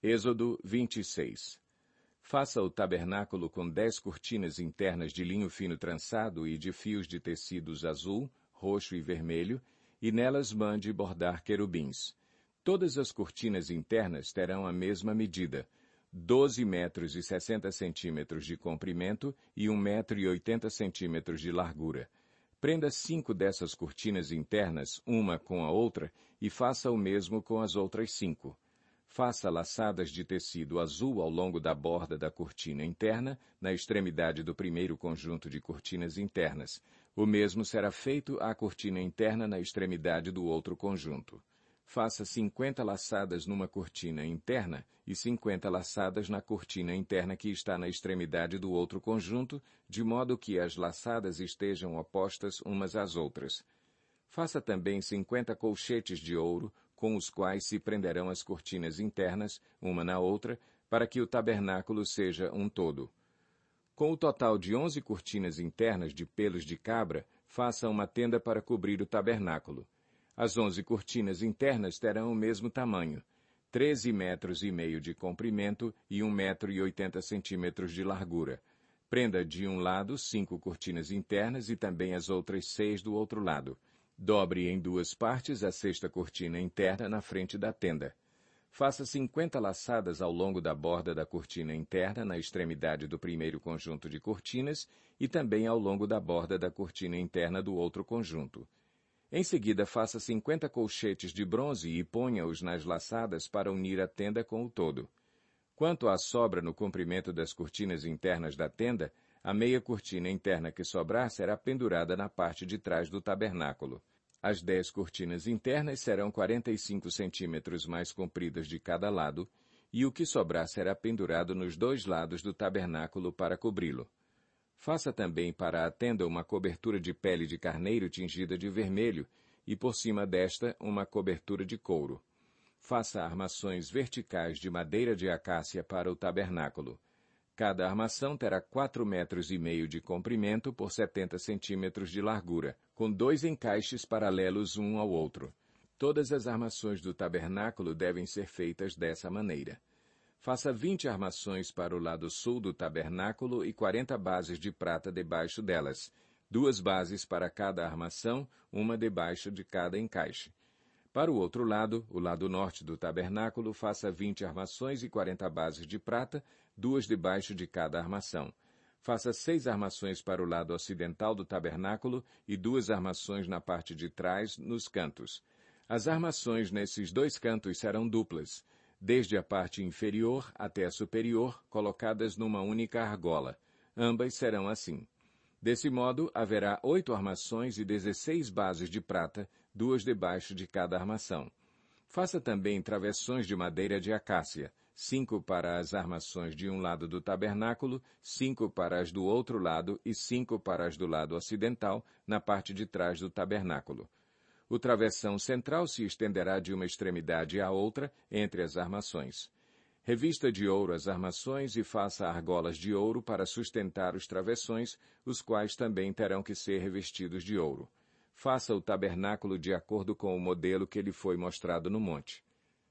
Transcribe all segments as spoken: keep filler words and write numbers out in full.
Êxodo vinte e seis. Faça o tabernáculo com dez cortinas internas de linho fino trançado e de fios de tecidos azul, roxo e vermelho, e nelas mande bordar querubins. Todas as cortinas internas terão a mesma medida, doze metros e sessenta centímetros de comprimento e um metro e oitenta centímetros de largura. Prenda cinco dessas cortinas internas, uma com a outra, e faça o mesmo com as outras cinco. Faça laçadas de tecido azul ao longo da borda da cortina interna, na extremidade do primeiro conjunto de cortinas internas. O mesmo será feito à cortina interna na extremidade do outro conjunto. Faça cinquenta laçadas numa cortina interna e cinquenta laçadas na cortina interna que está na extremidade do outro conjunto, de modo que as laçadas estejam opostas umas às outras. Faça também cinquenta colchetes de ouro, com os quais se prenderão as cortinas internas, uma na outra, para que o tabernáculo seja um todo. Com o total de onze cortinas internas de pelos de cabra, faça uma tenda para cobrir o tabernáculo. As onze cortinas internas terão o mesmo tamanho, treze metros e meio de comprimento e um metro e oitenta centímetros de largura. Prenda de um lado cinco cortinas internas e também as outras seis do outro lado. Dobre em duas partes a sexta cortina interna na frente da tenda. Faça cinquenta laçadas ao longo da borda da cortina interna na extremidade do primeiro conjunto de cortinas e também ao longo da borda da cortina interna do outro conjunto. Em seguida, faça cinquenta colchetes de bronze e ponha-os nas laçadas para unir a tenda com o todo. Quanto à sobra no comprimento das cortinas internas da tenda, a meia cortina interna que sobrar será pendurada na parte de trás do tabernáculo. As dez cortinas internas serão quarenta e cinco centímetros mais compridas de cada lado, e o que sobrar será pendurado nos dois lados do tabernáculo para cobri-lo. Faça também para a tenda uma cobertura de pele de carneiro tingida de vermelho, e por cima desta uma cobertura de couro. Faça armações verticais de madeira de acácia para o tabernáculo. Cada armação terá quatro metros e meio de comprimento por setenta centímetros de largura, com dois encaixes paralelos um ao outro. Todas as armações do tabernáculo devem ser feitas dessa maneira. Faça vinte armações para o lado sul do tabernáculo e quarenta bases de prata debaixo delas, duas bases para cada armação, uma debaixo de cada encaixe. Para o outro lado, o lado norte do tabernáculo, faça vinte armações e quarenta bases de prata, duas debaixo de cada armação. Faça seis armações para o lado ocidental do tabernáculo e duas armações na parte de trás, nos cantos. As armações nesses dois cantos serão duplas, desde a parte inferior até a superior, colocadas numa única argola. Ambas serão assim. Desse modo, haverá oito armações e dezesseis bases de prata, duas debaixo de cada armação. Faça também travessões de madeira de acácia, cinco para as armações de um lado do tabernáculo, cinco para as do outro lado e cinco para as do lado ocidental, na parte de trás do tabernáculo. O travessão central se estenderá de uma extremidade à outra, entre as armações. Revista de ouro as armações e faça argolas de ouro para sustentar os travessões, os quais também terão que ser revestidos de ouro. Faça o tabernáculo de acordo com o modelo que lhe foi mostrado no monte.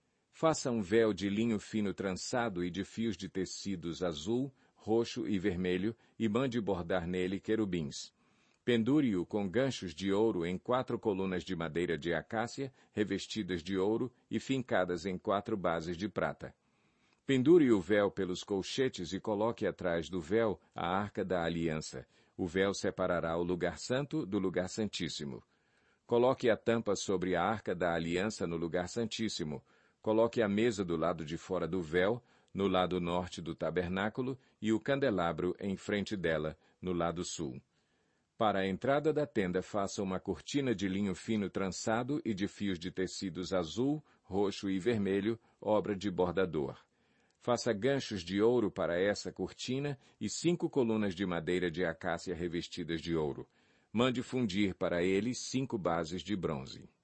Faça um véu de linho fino trançado e de fios de tecidos azul, roxo e vermelho e mande bordar nele querubins. Pendure-o com ganchos de ouro em quatro colunas de madeira de acácia, revestidas de ouro e fincadas em quatro bases de prata. Pendure o véu pelos colchetes e coloque atrás do véu a arca da aliança. O véu separará o lugar santo do lugar santíssimo. Coloque a tampa sobre a arca da aliança no lugar santíssimo. Coloque a mesa do lado de fora do véu, no lado norte do tabernáculo, e o candelabro em frente dela, no lado sul. Para a entrada da tenda, faça uma cortina de linho fino trançado e de fios de tecidos azul, roxo e vermelho, obra de bordador. Faça ganchos de ouro para essa cortina e cinco colunas de madeira de acácia revestidas de ouro. Mande fundir para eles cinco bases de bronze.